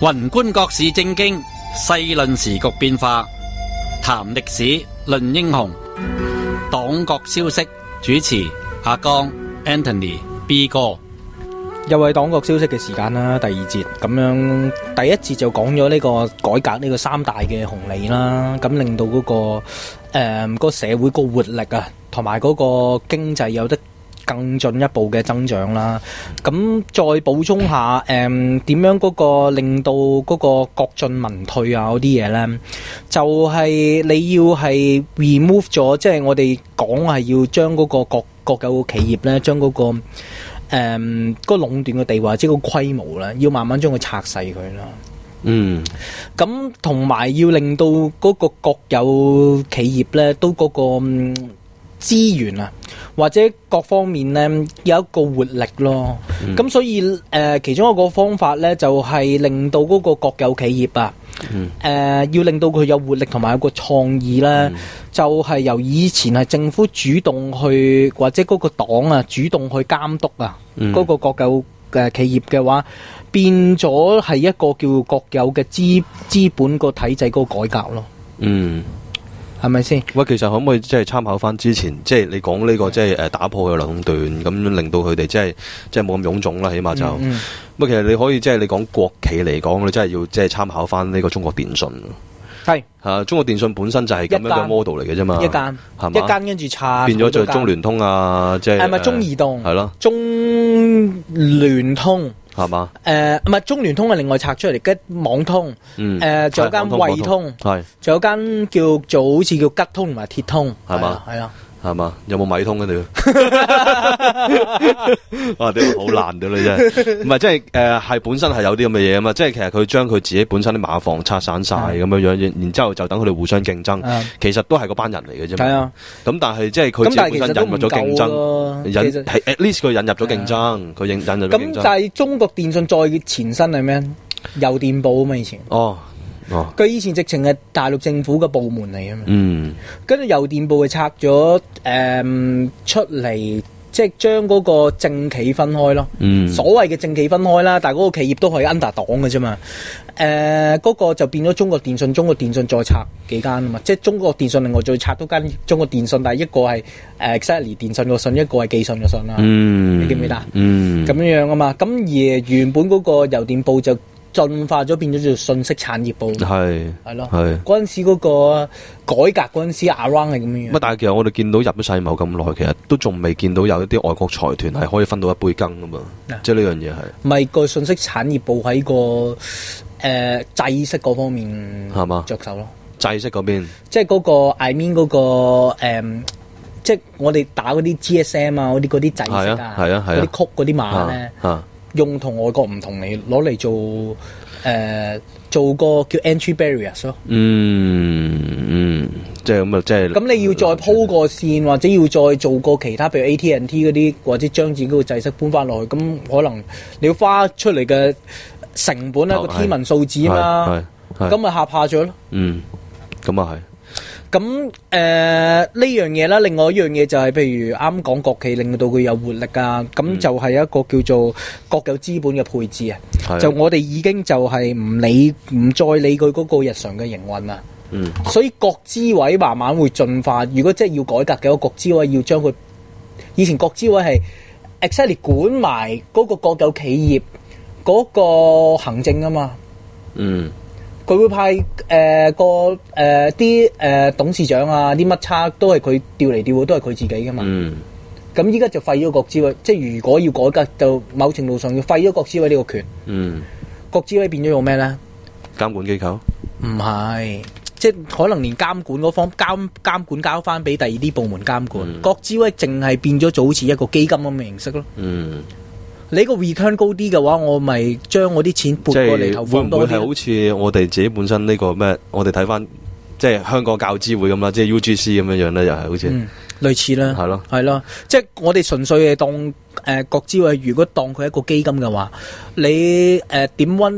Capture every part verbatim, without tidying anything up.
宏觀國事政經，細論時局變化，談歷史，論英雄。黨國消息，主持阿江 Anthony B 哥。 又係黨國消息嘅時間啦，第二節咁樣，第一節就講咗呢個改革呢個三大嘅紅利啦，咁令到嗰、那個誒、呃那個社會個活力啊，同埋嗰個經濟有得更進一步嘅增長啦。咁再補充下誒點、呃、樣嗰個令到嗰個國進民退啊嗰啲嘢咧，就係、是、你要係 remove 咗，即係我哋講係要將嗰個國國有企業咧，將嗰、那個誒，嗯嗰個壟斷嘅地位，即係個規模啦，要慢慢將佢拆細佢啦。嗯，咁同埋要令到嗰個國有企業咧，都嗰個資源啊，或者各方面咧有一個活力咯。咁、嗯、所以誒、呃，其中一個方法咧，就係、是、令到嗰個國有企業啊，誒、嗯呃，要令到佢有活力同埋有個創意咧。嗯就係由以前係政府主動去，或者嗰個黨啊主動去監督啊，嗰、嗯、個國有嘅企業嘅話，變咗係一個叫國有嘅資資本個體制嗰個改革咯。嗯，係咪先？ 喂，其實可唔可以即係參考翻之前，即係你講呢、這個即係誒打破佢壟斷，咁令到佢哋即係即係冇咁臃腫啦，起碼就。咁、嗯嗯、其實你可以即係你講國企嚟講，你真係要即係參考翻呢個中國電信。係啊，中國電信本身就係咁樣嘅 model 嚟嘅啫嘛，一間係嘛，一間跟住拆變咗就中聯通啊，即係係咪中移動係咯，中聯通係嘛，誒唔係中聯通係另外拆出嚟嘅網通，誒仲有間惠通，係仲有間叫做好似叫吉通同埋鐵通係嘛，係啊。係嘛？有冇米通嘅你？哇！屌好難嘅你真係，唔係即係誒係本身係有啲咁嘅嘢啊嘛，即係其實佢將佢自己本身啲馬房拆散晒咁樣樣，然之後就等佢哋互相競爭，嗯、其實都係嗰班人嚟嘅啫嘛。係啊，咁但係即係佢自己本身引入咗競爭，引係 at least 佢引入咗競爭，佢引引入咗競爭。咁但係中國電信再前身係咩？郵電部啊嘛以前。哦。佢、哦、以前直情係大陸政府嘅部門嚟啊嘛，嗯，跟住郵電部係拆咗誒、嗯、出嚟，即係將嗰個政企分開咯，嗯，所謂嘅政企分開啦，但係嗰個企業都係 under 黨嘅啫嘛，誒、呃，嗰、那個就變咗中國電信，中國電信再拆幾間啊嘛，即係中國電信另外再拆多間中國電信，但係一個係誒 exactly 電信個信，一個係寄信個信啦，嗯，你記唔記得？嗯，咁樣樣啊嘛，咁而原本嗰個郵電部就進化咗變咗做信息產業部，係係咯，係嗰陣時嗰個改革嗰陣時 around 係咁樣。乜但係其實我哋見到入咗世貿咁耐，其實都仲未見到有一啲外國財團係可以分到一杯羹噶嘛，嗯、即係呢樣嘢係。唔係個信息產業部喺個誒、呃、制式嗰方面係嘛着手咯，制式嗰邊，即係嗰、嗰個 I mean 嗰、嗰個誒、嗯，即係我哋打嗰啲 G S M 啊，嗰啲嗰啲制式啊，係啊係啊，嗰啲曲嗰啲碼咧。用同外國唔同嚟攞嚟做誒、呃、做個叫 entry barriers 咯。嗯嗯，即係咁啊，即係咁你要再鋪個線，或者要再做個其他，譬如 A T and T 嗰啲，或者將自己個制式搬翻落去，咁可能你要花出嚟嘅成本係個天文數字啊嘛，咁咪嚇怕咗咯。嗯，咁啊係。咁誒呢樣嘢啦，另外一樣嘢就係、是、譬如啱講國企令到佢有活力啊，咁、嗯、就係一個叫做國有資本嘅配置啊。就我哋已經就係唔理唔再理佢嗰個日常嘅營運啊。嗯，所以國資委慢慢會進化。如果真係要改革嘅，個國資委要將佢以前國資委係 exactly 管埋嗰個國有企業嗰個行政啊嘛。嗯。佢會派誒、呃、個誒啲誒董事長啊，啲乜叉都係佢調嚟調去，都係佢自己噶嘛。嗯。咁依家就廢咗國資委，即係如果要改革，就某程度上要廢咗國資委呢個權。嗯。國資委變咗用咩咧？監管機構？唔係，即係可能連監管嗰方監監管交翻俾第二啲部門監管，嗯、國資委淨係變咗就好似一個基金咁嘅形式咯。嗯。你個 return 高啲嘅話，我咪將我啲錢撥過嚟投放多啲。會唔會係好似我哋自己本身呢個咩？我哋睇翻即係香港教資會咁啦，即係 U G C 咁樣樣咧，又係好似、嗯、類似啦，係咯，係咯。即係我哋純粹係當誒、呃、國資委，如果當佢一個基金嘅話，你誒點溫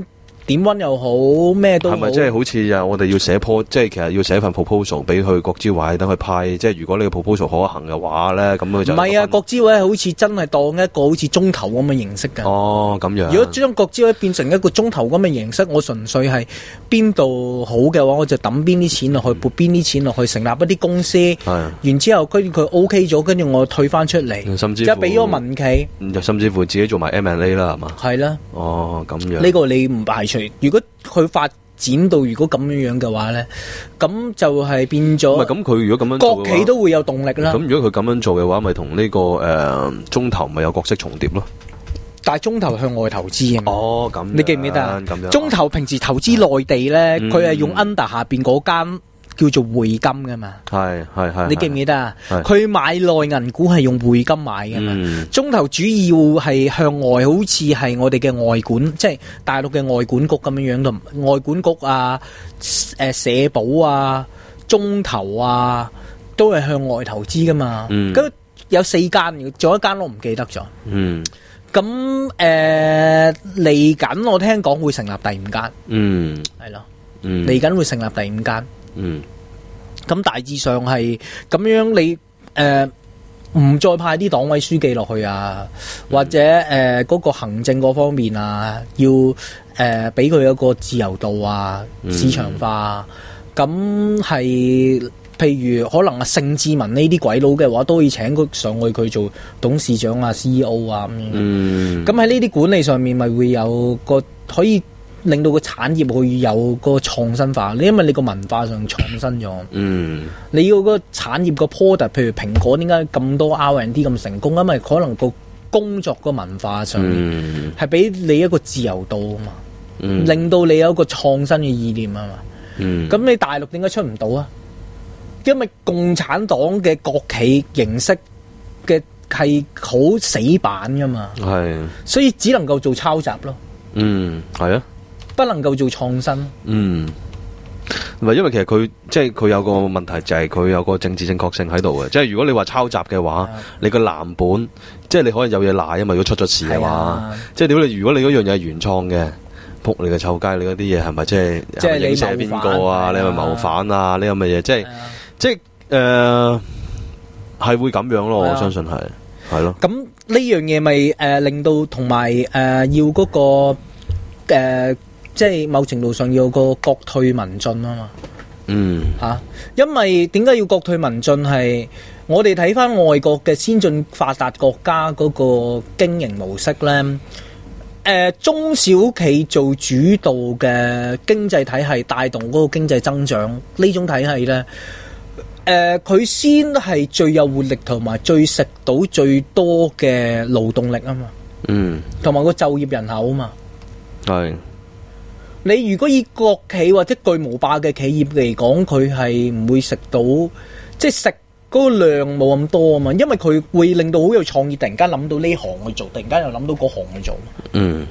點溫又好，咩都好。 係咪即係好似啊？我哋要寫 po， 即係其實要寫份 proposal 俾佢國資委等佢派。即係如果你個 proposal 可行嘅話咧，咁佢就唔係啊！國資委好似真係當一個好似中投咁嘅形式㗎。 哦，咁樣。 如果將國資委變成一個中投咁嘅形式，我純粹係邊度好嘅話，我就抌邊啲錢落去，撥邊啲錢落去，成立一啲公司。 係。然之後跟住佢 OK 咗，跟住我退翻出嚟， 甚至即係俾咗民企， 甚至乎自己做埋 M and A 啦，係嘛？ 係啦。 哦，咁樣。 呢個你唔排除，如果佢發展到如果咁樣樣嘅話咧，咁就係變咗。唔係咁，佢如果咁樣做， 國企都會有動力啦。 咁如果佢咁樣做嘅話，咪同呢個誒、呃、中投咪有角色重疊咯？ 但係中投向外投資啊嘛。 哦，咁你記唔記得啊？ 咁樣中投平時投資內地咧，佢係、嗯、用 under 下邊嗰間叫做匯金噶嘛。係係係。你記唔記得啊？佢買內銀股係用匯金買噶嘛。嗯、中投主要係向外，好似係我哋嘅外管，即係大陸嘅外管局咁樣樣同外管局啊、誒社保啊、中投啊，都係向外投資噶嘛。咁、嗯、有四間，仲有一間我唔記得咗。嗯。咁誒嚟緊，我聽講會成立第五間。嗯，係咯。嗯，嚟緊會成立第五間。嗯，咁大致上係咁樣你，你誒唔再派啲黨委書記落去啊，或者誒嗰、呃嗰個行政嗰方面啊，要誒俾佢一個自由度啊、市場化，咁係。譬如可能啊，盛智文呢啲鬼佬嘅話，都可以請佢上去佢做董事長啊、C E O 啊咁樣。咁喺呢啲管理上面，咪會有個可以令到個產業會有個創新化。你因為你個文化上創新咗，嗯，你要個產業個 product，譬如蘋果點解咁多 R and D 咁成功？因為可能個工作個文化上面係俾你一個自由度啊嘛，嗯、令到你有一個創新嘅意念啊嘛。咁、嗯、你大陸點解出唔到啊？因為共產黨嘅國企形式嘅係好死板噶嘛，係，所以只能夠做抄襲咯。嗯，係啊，不能夠做創新。嗯，唔係因為其實佢即係佢有個問題就係佢有個政治正確性喺度嘅，即係如果你話抄襲嘅話，你個藍本即係你可能有嘢賴啊嘛，如果出咗事嘅話，即係如果你如果你嗰樣嘢係原創嘅。仆你嘅臭街，你嗰啲嘢係咪即係即係影射邊個啊？你係咪謀反啊？呢咁嘅嘢，即係即係誒係會咁樣咯。我相信係係咯。咁呢樣嘢咪誒令到同埋誒要嗰個誒即係某程度上要個國退民進啊嘛。嗯吓，因為點解要國退民進係我哋睇翻外國嘅先進發達國家嗰個經營模式咧。誒、呃、中小企做主導嘅經濟體系帶動嗰個經濟增長呢種體系咧，誒、呃、佢先係最有活力同埋最食到最多嘅勞動力啊嘛，嗯，同埋個就業人口啊嘛，係。你如果以國企或者巨無霸嘅企業嚟講，佢係唔會食到，即係食。嗰個量冇咁多啊嘛，因為佢會令到好有創意，突然間諗到呢行去做，突然間又諗到嗰行去做。嗯，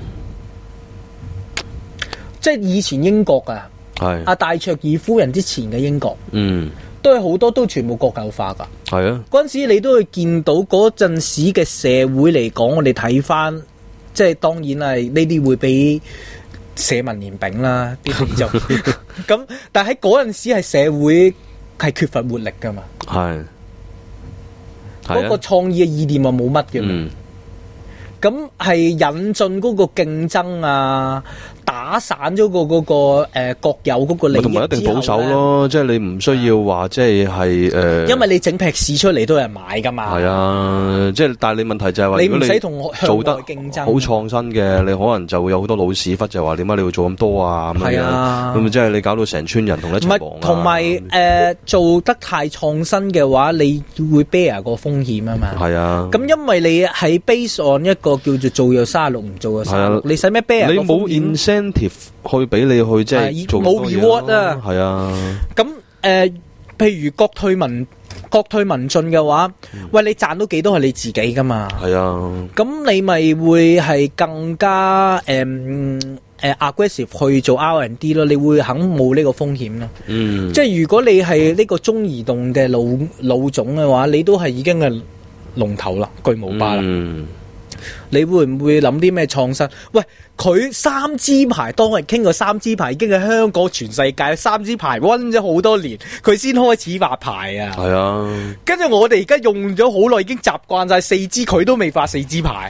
即係以前英國啊，係阿戴卓爾夫人之前嘅英國，嗯，都係好多都全部國有化噶。係啊，嗰陣時你都會見到嗰陣時嘅社會嚟講，我哋睇翻，即係當然係呢啲會俾社民連炳啦，啲就咁。但係喺嗰陣時係社會。係缺乏活力噶嘛？係，嗰個創意嘅意念啊冇乜嘅嘛。咁係引進嗰個競爭啊，打散咗個嗰個誒國有嗰個利益之後咧，同埋一定保守咯，即係你唔需要話即係係誒，因為你整劈市出嚟都有人買噶嘛。係啊，即係但係你問題就係話，你唔使同做得競爭，好創新嘅，你可能就會有好多老屎忽就話點解你要做咁多啊咁樣，咁即係你搞到成村人同一齊亡啊。同埋誒做得太創新嘅話，你會 bear 個風險啊嘛。係啊，咁因為你係 base on 一個叫做做有卅六唔做有卅六，你使咩 bear？你冇 incentive 去俾你去即係做冇 reward 啊？係啊。咁誒，譬如國退民國退民進嘅話，喂，你賺到幾多係你自己噶嘛？係啊。咁你咪會係更加誒誒 aggressive 去做 R and D 咯？你會肯冒呢個風險咯？嗯。即係如果你係呢個中移動嘅老老總嘅話，你都係已經係龍頭啦，巨無霸啦。嗯。你你會唔會諗啲咩創新？喂，佢三支牌當日傾過三支牌，已經喺香港全世界三支牌溫咗好多年，佢先開始發牌啊！ 係啊， 跟住我哋而家用咗好耐，已經習慣晒四支，佢都未發四支牌，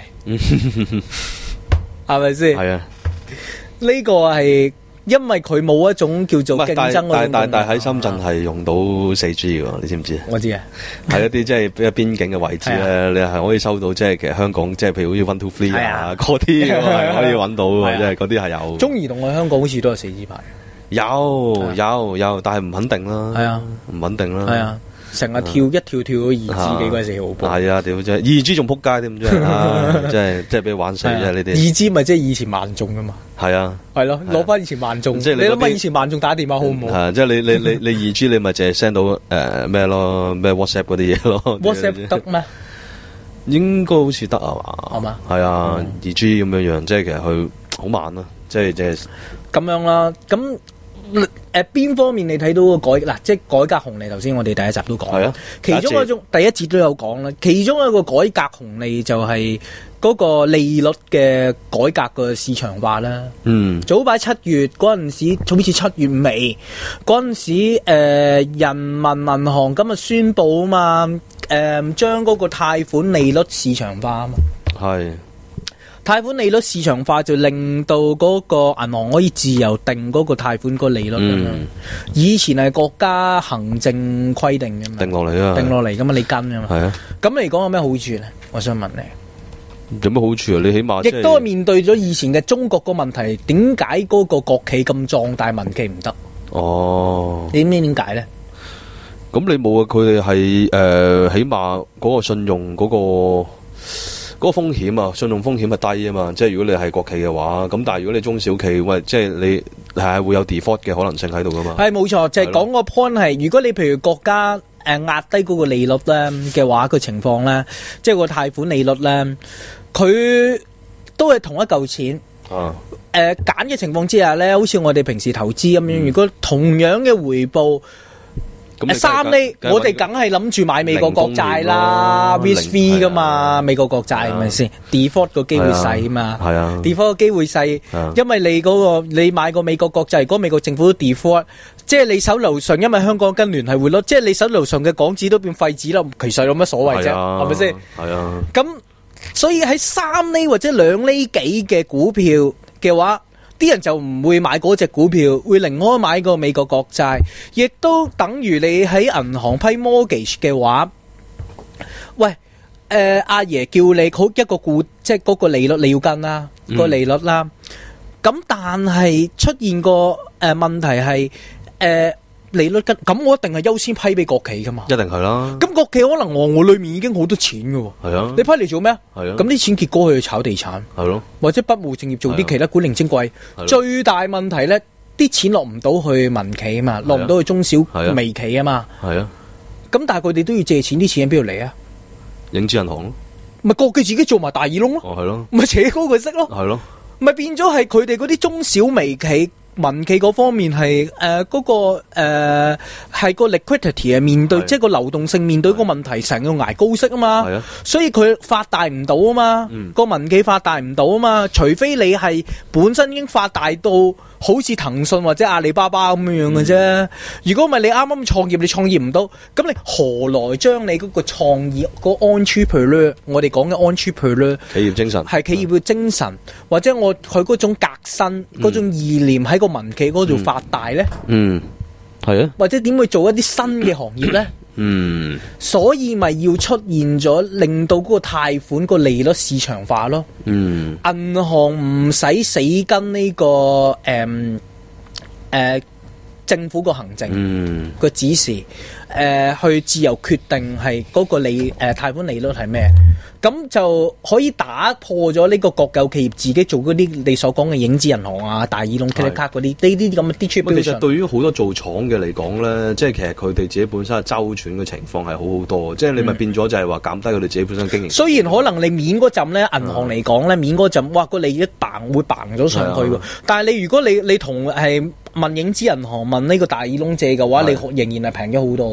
係咪先？ 係啊， 呢個係。因為佢冇一種叫做競爭嗰種， 但但但喺深圳係用到四 G 嘅，你知唔知？我知啊，係一啲即係比較邊境嘅位置咧，你係可以收到即係其實香港即係譬如好似 one two three 啊嗰啲係可以揾到嘅，即係嗰啲係有。中移動喺香港好似都有四 G 牌，有有有，但係唔肯定啦。係啊，唔穩定啦。係啊。成日跳一跳跳到二 G 幾鬼死好波，係啊！屌真係二 G 仲撲街添，真係，真係真係俾佢玩死啫！呢啲二 G 咪即係以前萬眾噶嘛，係啊，係咯，攞翻以前萬眾，即係你諗下以前萬眾打電話好唔好？係即係你你你你二 G 你咪淨係 send 到誒咩咯咩 WhatsApp 嗰啲嘢咯 ，WhatsApp 得咩？應該好似得啊嘛，係嘛？係啊，二 G 咁樣樣，即係其實佢好慢咯，即係即係咁樣啦，咁。誒，邊方面你睇到個改嗱，即係改革紅利？頭先我哋第一集都講，係啊，其中一種第一節都有講啦。其中一個改革紅利就係嗰個利率嘅改革嘅市場化啦。嗯，早擺七月嗰陣時，好似七月尾嗰陣時，誒、呃，人民銀行今日宣布啊嘛，誒、呃，將嗰個貸款利率市場化啊嘛。係。貸款利率市場化就令到嗰個銀行可以自由定嗰個貸款個利率咁樣。嗯、以前係國家行政規定嘅嘛，定落嚟啊，定落嚟噶嘛，你跟噶嘛。係啊。咁嚟講有咩好處咧？我想問你，有咩好處啊？你起碼亦都係面對咗以前嘅中國個問題，點解嗰個國企咁壯大，民企唔得？哦，你知唔知點解咧？咁你冇啊？佢哋係誒，起碼嗰個信用嗰、嗰個。嗰個風險啊，信用風險係低啊嘛，即係如果你係國企嘅話，咁但係如果你中小企，喂，即係你係會有 default 嘅可能性喺度噶嘛？係冇錯，就係講個 point 係，如果你譬如國家誒壓低嗰個利率咧嘅話，個情況咧，即係個貸款利率咧，佢都係同一嚿錢。啊。誒揀嘅情況之下咧，好似我哋平時投資咁樣，嗯、如果同樣嘅回報。三厘，我哋梗係諗住買美國國債啦 risk free 噶嘛，美國國債係咪先 default 個機會細啊嘛，係啊 default 個機會細，因為你嗰個你買個美國國債，如果美國政府都 default，即係你手頭上，因為香港跟聯繫匯率，即係你手頭上嘅港紙都變廢紙啦，其實有乜所謂啫，係咪先？係啊，咁所以喺三厘或者兩厘幾嘅股票嘅話。啲人就唔會買嗰隻股票，會寧可買個美國國債，亦都等於你喺銀行批 mortgage 嘅話，喂，誒、呃、阿爺叫你好一個固，即係嗰個利率你要跟啦，嗯、個利率啦。咁但係出現個誒、呃、問題係誒。呃利率跟咁，我一定係優先批俾國企噶嘛，一定係啦。咁國企可能我我裏面已經好多錢噶，係啊。你批嚟做咩？係啊。咁啲錢結果去炒地產，係咯，或者不務正業做啲其他古靈精怪。最大問題咧，啲錢落唔到去民企啊嘛，落唔到去中小微企啊嘛。係啊。咁但係佢哋都要借錢，啲錢喺邊度嚟啊？影子銀行咯，咪國企自己做埋大耳窿咯。哦，係咯，咪扯高佢息咯。係咯，咪變咗係佢哋嗰啲中小微企。民企嗰方面係誒嗰個誒係、呃、個 liquidity 啊，面對即係個流動性面對個問題，成日要捱高息啊嘛，啊所以佢發大唔到啊嘛，個、嗯、民企發大唔到啊嘛，除非你係本身已經發大到好似騰訊或者阿里巴巴咁樣嘅啫。嗯、如果唔係你啱啱創業，你創業唔到，咁你何來將你嗰個創業、嗰個 entrepreneur 我哋講嘅 entrepreneur 企業精神係企業嘅精神，嗯、或者我佢嗰種革新嗰、嗯、種意念喺個民企嗰度發大咧，嗯，係啊，或者點會做一啲新嘅行業咧，嗯，所以咪要出現咗，令到嗰個貸款個利率市場化咯，嗯，銀行唔使死跟呢、這個誒誒、呃呃、政府個行政個、嗯、指示，誒、呃、去自由決定係嗰個利誒貸款利率係咩？咁就可以打破咗呢個國有企業自己做嗰啲你所講嘅影子銀行啊、大耳窿、credit card 嗰啲呢啲咁嘅 distribution。其實對於好多做廠嘅嚟講咧，即係其實佢哋自己本身係周轉嘅情況係好好多，即係你咪變咗就係話減低佢哋自己本身經營。雖然可能你免嗰陣咧，銀行嚟講咧，免嗰陣，哇個利益嘭會嘭咗上去喎。但係你如果你你同係問影子銀行問呢個大耳窿借嘅話，你仍然係平咗好多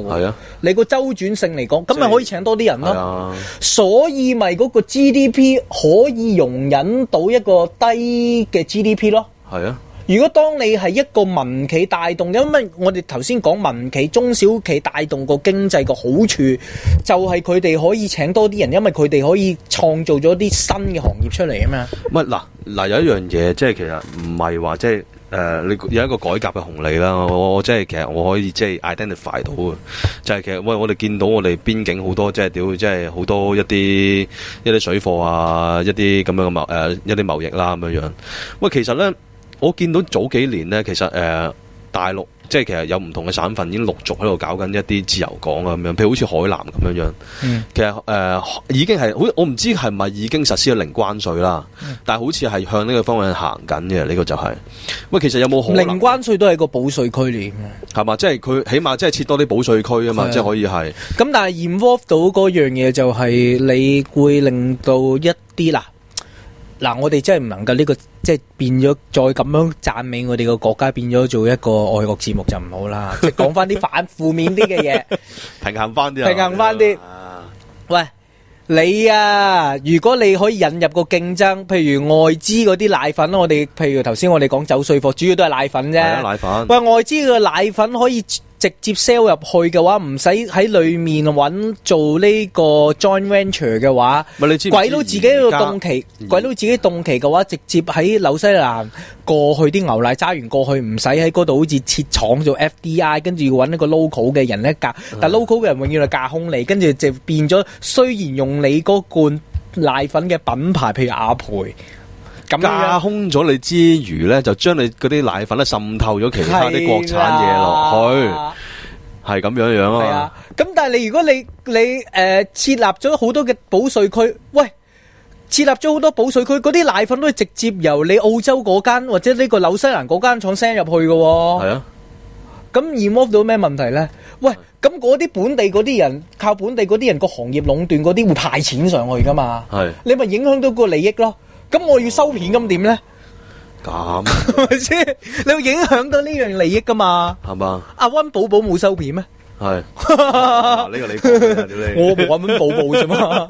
喎。 係啊， 你個周轉性嚟講，咁咪可以請多啲人咯。 啊、 所以咪嗰個 G D P 可以容忍到一個低嘅 G D P 咯。 係啊。 如果當你係一個民企帶動，因為我哋頭先講民企、中小企帶動個經濟個好處，就係佢哋可以請多啲人，因為佢哋可以創造咗啲新嘅行業出嚟啊嘛。 唔係嗱嗱有一樣嘢，即係其實唔係話即係誒，你有一個改革嘅紅利啦。我我即係其實我可以即係 identify 到嘅，就係其實喂我哋見到我哋邊境好多即係屌即係好多一啲一啲水貨啊，一啲咁樣嘅貿誒一啲貿易啦咁樣樣。喂，其實咧。我見到早幾年咧，其實誒、呃、大陸即係其實有唔同嘅省份已經陸續喺度搞緊一啲自由港啊咁樣，譬如好似海南咁樣樣。嗯、其實誒、呃、已經係好，我唔知係咪已經實施咗零關稅啦，嗯、但係好似係向呢個方向行緊嘅，呢、呢個就係、是。喂，其實有冇可能？ 零關稅都係個保稅區嚟嘅，係嘛？即係佢起碼即係設多啲保稅區啊嘛，即係可以係。咁但係 involve 到嗰樣嘢就係你會令到一啲啦。嗱，我哋真係唔能夠呢個即係變咗再咁樣讚美我哋個國家，變咗做一個愛國節目就唔好啦。即係講翻啲反負面啲嘅嘢， 平衡翻啲， 平衡翻啲。喂，你啊，如果你可以引入個競爭，譬如外資嗰啲奶粉，我哋譬如頭先我哋講走稅貨，主要都係奶粉啫。 係啊，奶粉。 喂，外資嘅奶粉可以直接 sell 入去嘅話，唔使喺裏面揾做呢個 joint venture 嘅話， 你知唔知鬼佬自己個凍期，鬼佬自己凍期嘅話，直接喺紐西蘭過去啲牛奶揸完過去，唔使喺嗰度好似設廠做 F D I， 跟住要揾一個 local 嘅人一架，但 local 嘅人永遠係架空你，跟住就變咗，雖然用你嗰罐奶粉嘅品牌，譬如阿培。 架空咗你之餘咧，就將你嗰啲奶粉咧滲透咗其他啲國產嘢落去，係咁樣樣啊。 咁但係你如果你你誒、呃、設立咗好多嘅保稅區，喂，設立咗好多保稅區，嗰啲奶粉都係直接由你澳洲嗰間或者呢個紐西蘭嗰間廠 send 入去嘅。係啊。咁 remove 到咩問題咧？喂，咁嗰啲本地嗰啲人靠本地嗰啲人個行業壟斷嗰啲會派錢上去噶嘛？係。你咪影響到個利益咯。咁我要收片咁點咧？ 咁係咪先？你會影響到呢樣利益噶嘛？ 係嘛？ 阿溫寶寶冇收片咩？ 係呢個你講嘅， 我冇溫寶寶啫嘛。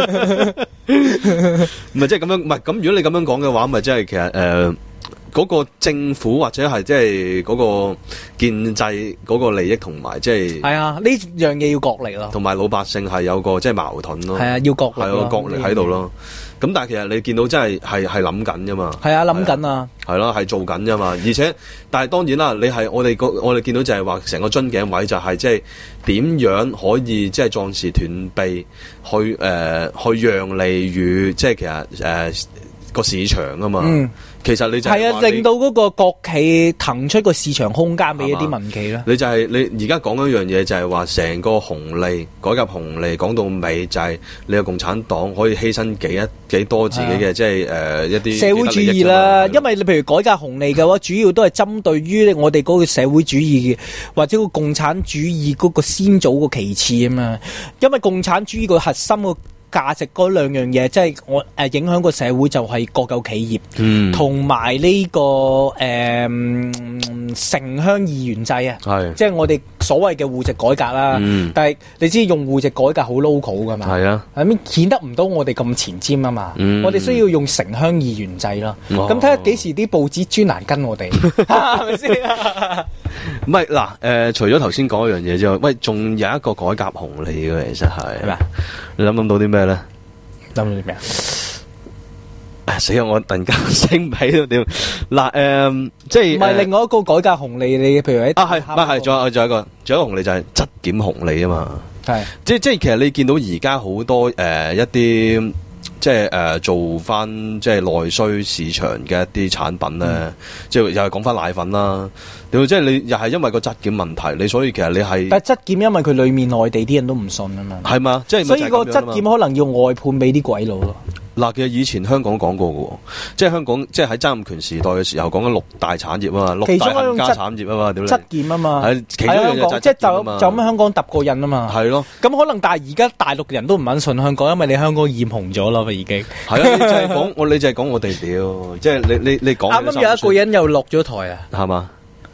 唔係即係咁樣，唔係咁。如果你咁樣講嘅話，咪即係其實誒，嗰、呃嗰個政府或者係即係嗰個建制嗰個利益同埋即係係啊，呢樣嘢要角力咯。 同埋老百姓係有個即係矛盾咯。 係啊，要角力， 係有個角力喺度咯。咁但係其實你見到真係係係諗緊啫嘛， 係啊諗緊啊，係咯係做緊啫嘛，而且但係當然啦，你係我哋個我哋見到就係話成個樽頸位就係即係點樣可以即係壯士斷臂去誒、呃、去讓利於即係其實誒個、呃、市場啊嘛。嗯其實你就係啊，令到嗰個國企騰出個市場空間俾一啲民企啦。 你就係、是、你而家講一樣嘢，就係話成個紅利改革紅利講到尾，就係你個共產黨可以犧牲幾一幾多自己嘅、啊、即係誒、呃、一啲社會主義啦。因為你譬如改革紅利嘅話，主要都係針對於我哋嗰個社會主義或者個共產主義嗰個先祖個其次啊嘛。因為共產主義個核心個價值嗰兩樣嘢，即係我誒影響個社會就係國有企業，同埋呢個誒、呃、城鄉二元制啊，係即係我哋所謂嘅戶籍改革啦。嗯、但係你知用戶籍改革好 local 噶嘛？係啊，咁顯得唔到我哋咁前瞻啊嘛。嗯、我哋需要用城鄉二元制咯。咁睇下幾時啲報紙專欄跟我哋，係咪先？ 唔係嗱，誒、呃，除咗頭先講一樣嘢之外，喂，仲有一個改革紅利嘅，其實係係咪？你諗諗到啲咩咧？ 諗到啲咩啊？ 死啊！我突然間醒唔起到點嗱，誒、呃，即係唔係另外一個改革紅利？你譬如喺啊，係唔係？仲有仲有一個，仲有一個紅利就係質檢紅利啊嘛。係是， 即係即係，其實你見到而家好多誒、呃、一啲。即係誒、呃、做翻即係內需市場嘅一啲產品咧，嗯、即係又係講翻奶粉啦。即係你又係因為個質檢問題，你所以其實你係但係質檢因為佢裏面內地啲人都唔信啊嘛， 係嘛？即係所以個質檢可能要外判俾啲鬼佬咯。 嗱，其實以前香港講過嘅，即係香港即係喺曾蔭權時代嘅時候講緊六大產業啊嘛，六大冚家產業啊嘛，點咧？ 質檢啊嘛， 係其中一樣嘢即係就就咁香港揼過印啊嘛， 係咯。 咁可能但係而家大陸人都唔肯信香港，因為你香港染紅咗啦，已經係啊！你就係講我，你就係講我哋屌，即係你你你講。 啱啱有一個人又落咗台啊， 係嘛？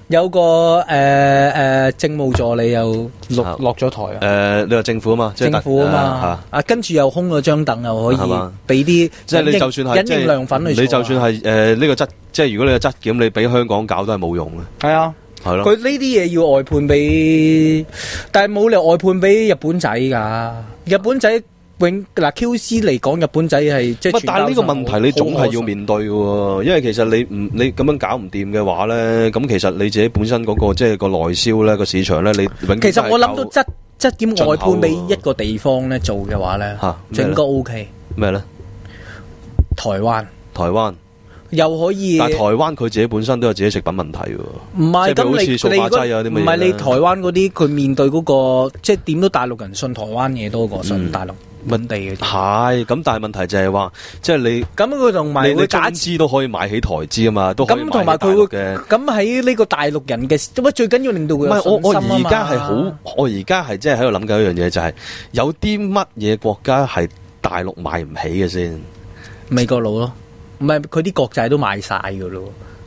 有個誒誒、呃呃、政務助理又落落咗台啊！誒、 呃，你話政府啊嘛， 政府啊嘛，啊，啊跟住又空咗張凳，又可以俾啲即係你就算係隱形涼粉去做， 你就算係誒呢個質，即係如果你個質檢你俾香港搞都係冇用嘅。 係啊， 係咯。 佢呢啲嘢要外判俾，但係冇理由外判俾日本仔㗎，日本仔。永嗱 Q C 嚟講，日本仔係即係， 但係呢個問題你總係要面對嘅喎，因為其實你唔你咁樣搞唔掂嘅話咧，咁其實你自己本身嗰、那個即係、就是、個內銷咧個市場咧，你永其實我諗到質質檢外判俾一個地方咧做嘅話咧，整個 O K 咩咧？ 台灣， 台灣又可以， 但係台灣佢自己本身都有自己食品問題喎。唔係咁你你唔係你台灣嗰啲佢面對嗰、那個即係點都大陸人信台灣嘢多過信大陸。嗯本地嘅係咁，但係問題就係話，即係你咁佢同埋會假資都可以買起台資啊嘛，都可以咁同埋佢會嘅。咁喺呢個大陸人嘅，咁最緊要令到佢有信心啊嘛。 唔係我我而家係好，我而家係即係喺度諗緊一樣嘢，就係有啲乜嘢國家係大陸買唔起嘅先？ 美國佬咯，唔係佢啲國債都買晒噶咯。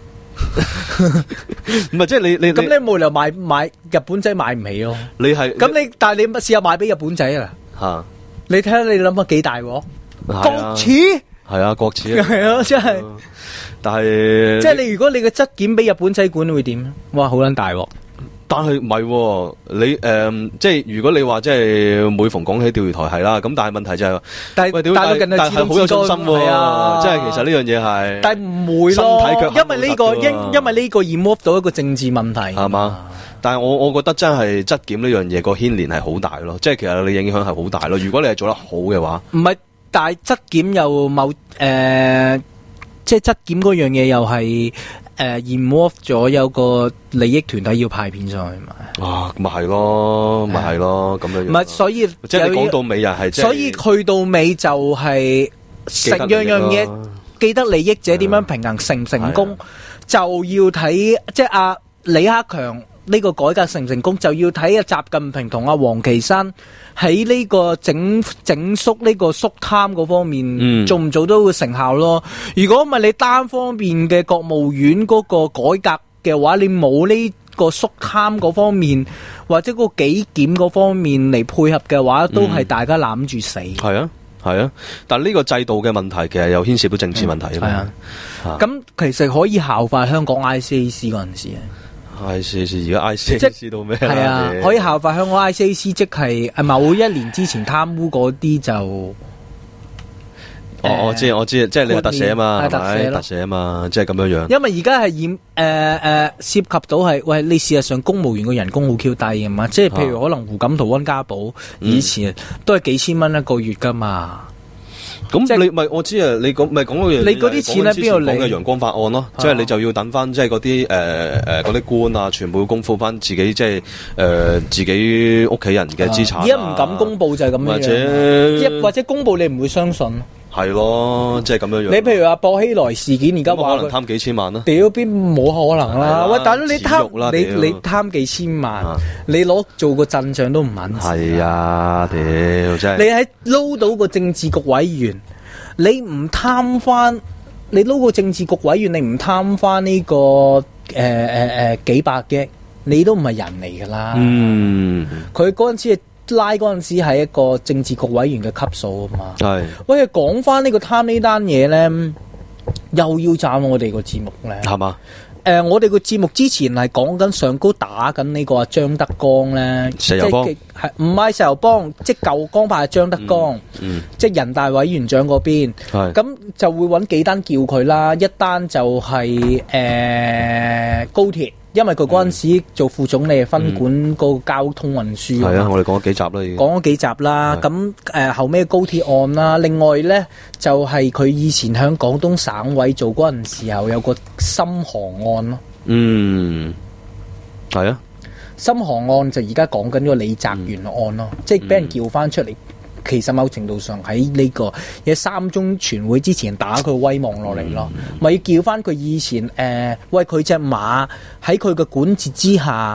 唔係即係你你咁你冇理由買買日本仔買唔起咯？ 你係咁你但係你試下買俾日本仔啊？吓！你睇下你諗下幾大鑊？國恥係啊，國恥係啊，真係。 但係即係你如果你嘅質檢俾日本仔管會點？哇，好撚大鑊！ 但係唔係你誒，即係如果你話即係每逢講起釣魚台係啦，咁但係問題就係， 但係大陸人係好有信心喎，即係其實呢樣嘢係， 但係唔會咯，因為呢個因因為呢個 remove 到一個政治問題係嘛。 但係我我覺得真係質檢呢樣嘢個牽連係好大咯，即係其實你影響係好大咯。如果你係做得好嘅話， 唔係，但係質檢又某誒、呃，即係質檢嗰樣嘢又係誒 remove 咗有個利益團體要派片上去嘛。 啊，咪係咯，咪係咯，咁樣。唔係， 所以即係你講到尾又係， 所以去到尾就係成樣樣嘢，既得利益者點樣平衡成唔成功，就要睇即係阿李克強。呢個改革成唔成功，就要睇阿習近平同阿王岐山喺呢個整整肅呢個肅貪嗰方面、嗯、做唔做到個成效咯？如果唔係你單方面嘅國務院嗰個改革嘅話，你冇呢個肅貪嗰方面或者個紀檢嗰方面嚟配合嘅話，都係大家攬住死。係、 嗯、啊，係啊，但係呢個制度嘅問題其實又牽涉到政治問題啊嘛。係啊，咁、 啊、其實可以效法香港 I C A C 嗰陣時啊。 I C A C 而家 I C A C 到咩？ 係啊，可以效法香港 I C A C， 即係某一年之前貪污嗰啲就， 我、哦、我知我知，即係你係特赦啊嘛，係咪特赦啊嘛，即係咁樣樣。 因為而家係驗誒誒涉及到係，喂，你事實上公務員嘅人工好 Q 低㗎嘛，即係譬如可能胡錦濤、溫家寶以前都係幾千蚊一個月噶嘛。 咁、嗯、你咪我知啊，你講咪講嗰樣， 你嗰啲錢喺邊度嚟？ 講嘅陽光法案咯，即係你就要等翻即係嗰啲誒誒嗰啲官啊，全部要公布翻自己即係誒、呃、自己屋企人嘅資產、啊。而家唔敢公布就係咁樣，或者或者公布你唔會相信。係咯， 即係咁樣樣。 你譬如話薄熙來事件，而家話可能貪幾千萬啦。 屌邊冇可能啦！喂，大佬你貪你你貪幾千萬，啊、你攞做個陣仗都唔肯。 係啊，屌真係。 你喺撈到個政治局委員，你唔貪翻，你撈個政治局委員，你唔貪翻呢個誒誒誒幾百億，你都唔係人嚟噶啦。嗯，佢嗰陣時。拉嗰陣時係一個政治局委員嘅級數啊嘛，係。喂，講翻呢個貪呢單嘢咧，又要讚我哋個節目咧，係嘛？誒、呃，我哋個節目之前係講緊上高打緊呢個阿張德江咧， 石油幫係唔係石油幫？即係舊江派張德江，嗯嗯、即係人大委員長嗰邊，咁就會揾幾單叫佢啦，一單就係、是、誒、呃、高鐵。因為佢嗰陣時做副總理，分管個交通運輸。係、嗯、啊，我哋講咗幾集啦，已經講咗幾集啦。咁誒、呃、後尾高鐵案啦，另外咧就係、是、佢以前響廣東省委做嗰陣時候有個深航案咯。嗯，係啊，深航案就而家講緊個李澤源案咯，嗯、即係俾人叫翻出嚟。其實某程度上喺呢、這個喺三中全會之前打佢威望落嚟咯，咪、嗯、要叫翻佢以前誒、呃，喂佢隻馬喺佢嘅管治之下，誒、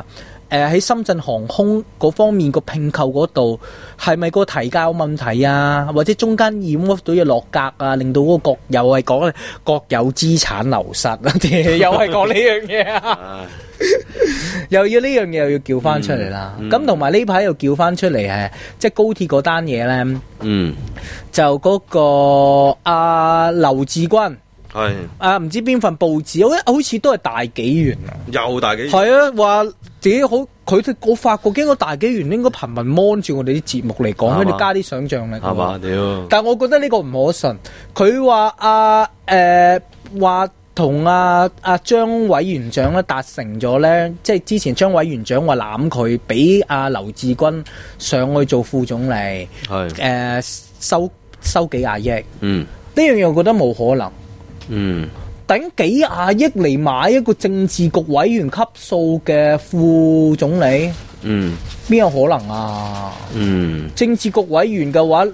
誒喺深圳航空嗰方面個併購嗰度，係咪個提價有問題啊？或者中間染污到嘢落格啊，令到嗰個國又係講國有資產流失啊？又係講呢樣嘢啊？又要呢樣嘢又要叫翻出嚟啦。咁同埋呢排又叫翻出嚟係，即係高鐵嗰單嘢咧。嗯，就嗰、嗰個阿劉志軍。係啊，唔知邊份報紙，好好似都係大紀元啊， 又大紀元。 係啊，話自己好，佢哋我發覺經過大紀元應該頻頻 mon 住我哋啲節目嚟講，跟住加啲想像力。係嘛？屌！但係我覺得呢個唔可信。佢話阿誒話同阿阿張委員長咧達成咗咧，即係之前張委員長話攬佢，俾阿劉志軍上去做副總理，係誒、呃、收收幾廿億。嗯，呢樣嘢我覺得冇可能。嗯，頂幾廿億嚟買一個政治局委員級數嘅副總理，嗯，邊有可能啊？嗯，政治局委員嘅話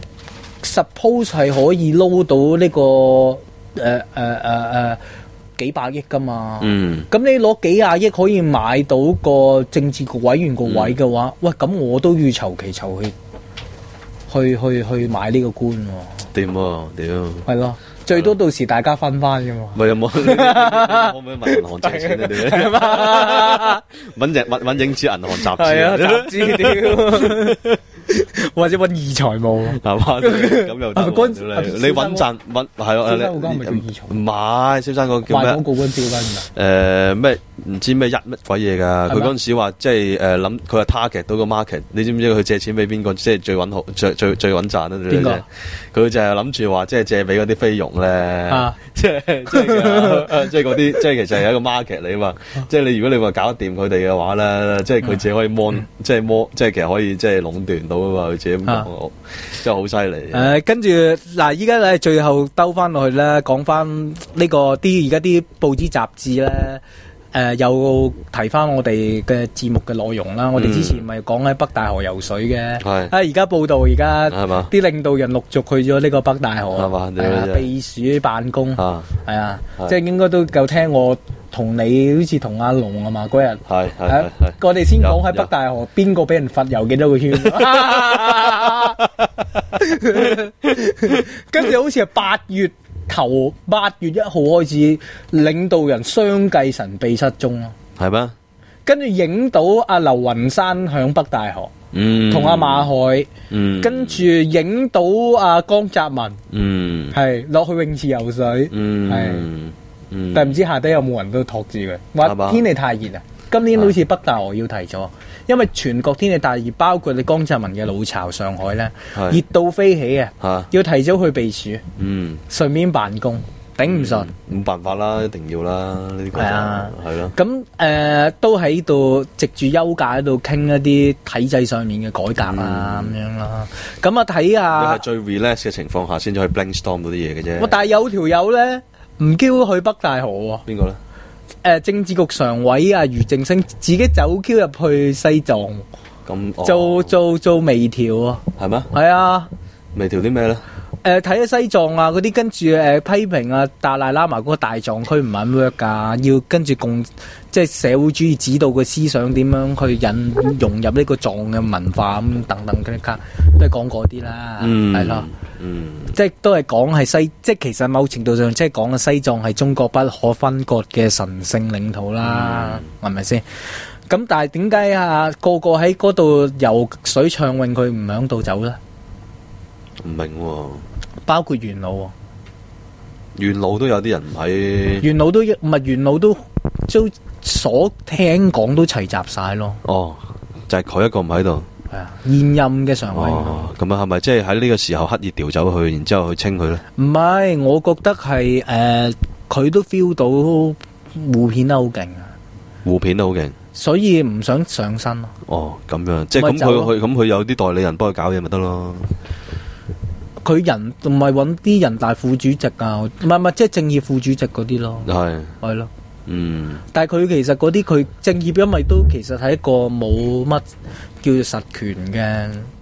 ，suppose 係可以撈到呢、這個誒誒誒誒幾百億噶嘛？嗯，咁你攞幾廿億可以買到個政治局委員個位嘅話，嗯、喂，咁我都要籌期籌去去去去買呢個官喎。掂啊，屌！係咯。最多到時大家分翻啫嘛。唔係有冇？可唔可以問銀行借錢啊？你揾隻揾揾影子銀行集資啊！集資屌，或者揾義財務係嘛？咁又得。你你穩賺穩係啊？蕭生嗰間咪叫義財？唔係，蕭生嗰個叫咩？賣廣告嗰間叫咩？誒咩？唔知咩一乜鬼嘢㗎？佢嗰陣時話即係誒諗，佢係 target 到個 market。你知唔知佢借錢俾邊個？即係最穩好、最最最穩賺啊？邊個？佢就係諗住話，即係借俾嗰啲菲傭咧，啊、即係即係即係嗰啲，即係其實係一個 market 嚟啊嘛。即係你如果你話搞得掂佢哋嘅話咧，即係佢自己可以 mon，、嗯、即係 mon，即係其實可以即係壟斷到啊嘛。佢自己咁講，真係好犀利。誒、呃，跟住嗱，依家咧最後兜翻落去咧，講翻呢個啲而家啲報紙雜誌咧。誒、呃、又提翻我哋嘅節目嘅內容啦，嗯、我哋之前咪講喺北大河游水嘅，啊而家報道而家啲領導人陸續去咗呢個北大河，係啊避暑辦公，係啊，即係應該都夠聽我同你好似同阿龍啊嘛嗰日，係係我哋先講喺北大河邊個俾人罰游幾多個圈，跟住好似係八月。頭八月一號開始，領導人相繼神秘失蹤咯，係咩？跟住影到阿劉雲山響北大河，嗯，同阿馬海，嗯，跟住影到阿江澤民，嗯，係落去泳池游水，嗯，係，嗯，但係唔知下底有冇人都托住佢，話天氣太熱啊！今年好似北大河要提咗，因為全國天氣大熱，包括你江澤民嘅老巢上海咧，熱到飛起啊！要提早去避暑，嗯，順便辦公，頂唔順，冇辦法啦，一定要啦，呢啲係啊，係咯。咁誒都喺度藉住休假喺度傾一啲體制上面嘅改革啊咁樣啦。咁啊睇下，你係最 relax 嘅情況下先至可以 brainstorm 嗰啲嘢嘅啫。我但係有條友咧唔叫去北大河喎，邊個咧？誒，政治局常委啊，俞正聲自己走 Q 入去西藏，咁、哦、做做做微調啊，係咩？係啊，微調啲咩咧？誒，睇下西藏啊，嗰啲跟住誒批評啊，達賴喇嘛嗰個大藏區唔肯 work 噶，要跟住共即係社會主義指導嘅思想點樣去引融入呢個藏嘅文化咁等等嗰啲卡，都係講嗰啲啦，係咯。嗯，即係都係講係西，即係其實某程度上即係講嘅西藏係中國不可分割嘅神聖領土啦，係咪先？咁但係點解啊個個喺嗰度游水暢泳佢唔響度走咧？唔明喎，包括元老，元老都有啲人唔喺，元老都唔係元老都都所聽講都齊集晒咯。哦，就係佢一個唔喺度。係啊，現任嘅常委。哦，咁啊，係咪即係喺呢個時候刻意調走佢，然之後去清佢咧？唔係，我覺得係誒，佢、呃、都 feel 到互片得好勁啊，互片得好勁，所以唔想上身咯。哦，咁樣，即係咁佢去，咁佢有啲代理人幫佢搞嘢咪得咯？佢人唔係揾啲人大副主席啊，唔係唔係，即係政協副主席嗰啲咯。係係咯。嗯，但係佢其實嗰啲佢政協，因為都其實係一個冇乜叫做實權嘅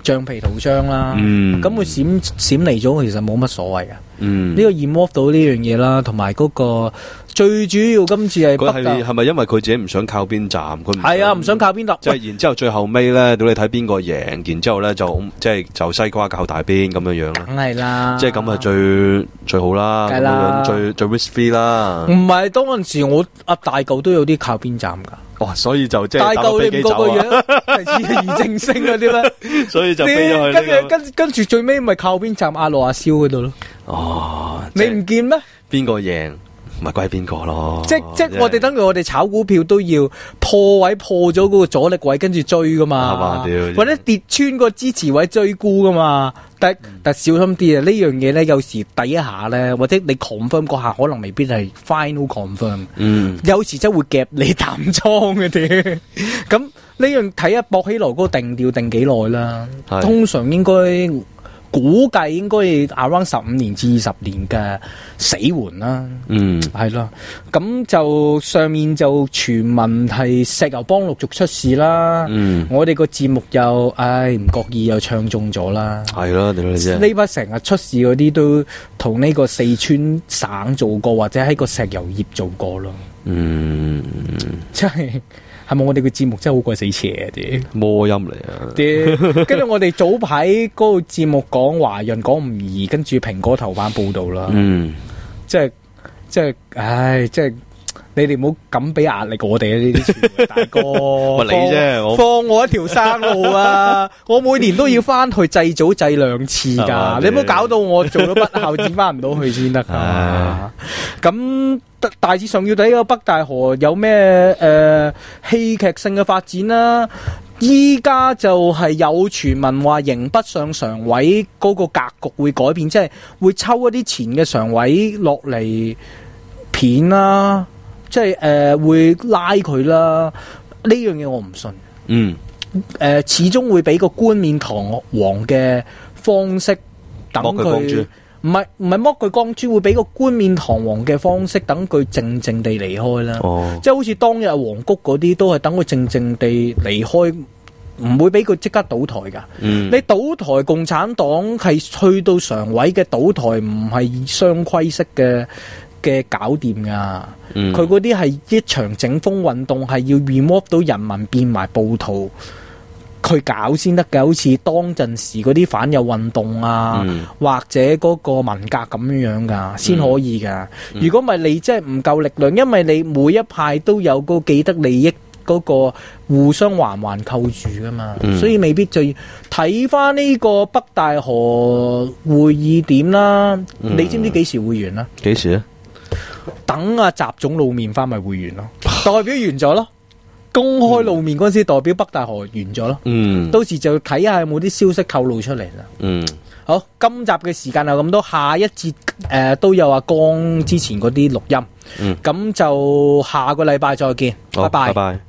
橡皮圖章啦，咁佢閃閃離咗，其實冇乜所謂嘅。 嗯， 呢個 remove 到呢樣嘢啦，同埋嗰個最主要今次係佢係係咪因為佢自己唔想靠邊站？佢係啊，唔想靠邊站。 即係然之後最後尾咧，到你睇邊個贏，然之後咧就即係就西瓜靠大邊咁樣樣啦。 梗係啦， 即係咁係最最好啦，咁樣最最 risk free 啦。 唔係當陣時我阿大舊都有啲靠邊站㗎。 哇！所以就即係大舊你唔覺個樣係似俞正聲嗰啲咩？ 所以就飛咗去跟住跟跟住最尾咪靠邊站阿羅阿蕭嗰度咯。 哦， 你唔見咩？邊個贏咪歸邊個咯？ 即即我哋等於我哋炒股票都要破位破咗嗰個阻力位，跟住追噶嘛，或者跌穿個支持位追沽噶嘛。但但小心啲啊！呢樣嘢咧，有時第一下咧，或者你 confirm 嗰下，可能未必係 final confirm。嗯，有時真會夾你淡倉嘅啲。咁呢樣睇下搏起來嗰個定調定幾耐啦。通常應該。估計應該 around 十五年至二十年嘅死緩啦，嗯，係咯，咁就上面就傳聞係石油幫陸續出事啦，嗯，我哋個節目又唉唔覺意又唱中咗啦，係咯，點解啫？呢筆成日出事嗰啲都同呢個四川省做過，或者喺個石油業做過咯，嗯，真係。係咪我哋個節目真係好鬼死邪啲？魔音嚟啊！啲跟住我哋早排嗰個節目講華潤講唔易，跟住蘋果頭版報道啦。嗯，即係即係，唉，即係你哋唔好咁俾壓力我哋啊！呢啲大哥， 你啫， 放我一條生路啊！我每年都要翻去祭祖祭兩次噶，你唔好搞到我做咗不孝子翻唔到去先得噶。咁。大致上要睇個北大河有咩誒戲劇性嘅發展啦，依家就係有傳聞話刑不上常委嗰個格局會改變，即係會抽一啲前嘅常委落嚟片啦，即係誒、呃、會拉佢啦。呢樣嘢我唔信。嗯，誒、呃、始終會俾個冠冕堂皇嘅方式等佢。唔係唔係剝佢光珠，會俾個冠冕堂皇嘅方式等佢靜靜地離開啦。哦，即係好似當日黃谷嗰啲，都係等佢靜靜地離開，唔會俾佢即刻倒台噶。嗯，你倒台，共產黨係去到常委嘅倒台，唔係雙規式嘅嘅搞掂噶。嗯，佢嗰啲係一場整風運動，係要 remove 到人民變埋暴徒。佢搞先得嘅，好似當陣時嗰啲反右運動啊，嗯、或者嗰個文革咁樣樣噶，先可以噶。嗯、如果唔係你真係唔夠力量，因為你每一派都有個既得利益嗰個互相環環扣住噶嘛，嗯、所以未必就要睇翻呢個北大河會議點啦。嗯、你知唔知幾時會完啊？ 幾時啊？ 等阿習總露面翻咪會完咯，代表完咗咯。公開露面嗰陣時，代表北大河完咗咯。嗯，到時就睇下有冇啲消息透露出嚟啦。嗯，好，今集嘅時間就咁多，下一節誒、呃、都有阿江之前嗰啲錄音。嗯，咁就下個禮拜再見，拜拜。拜拜。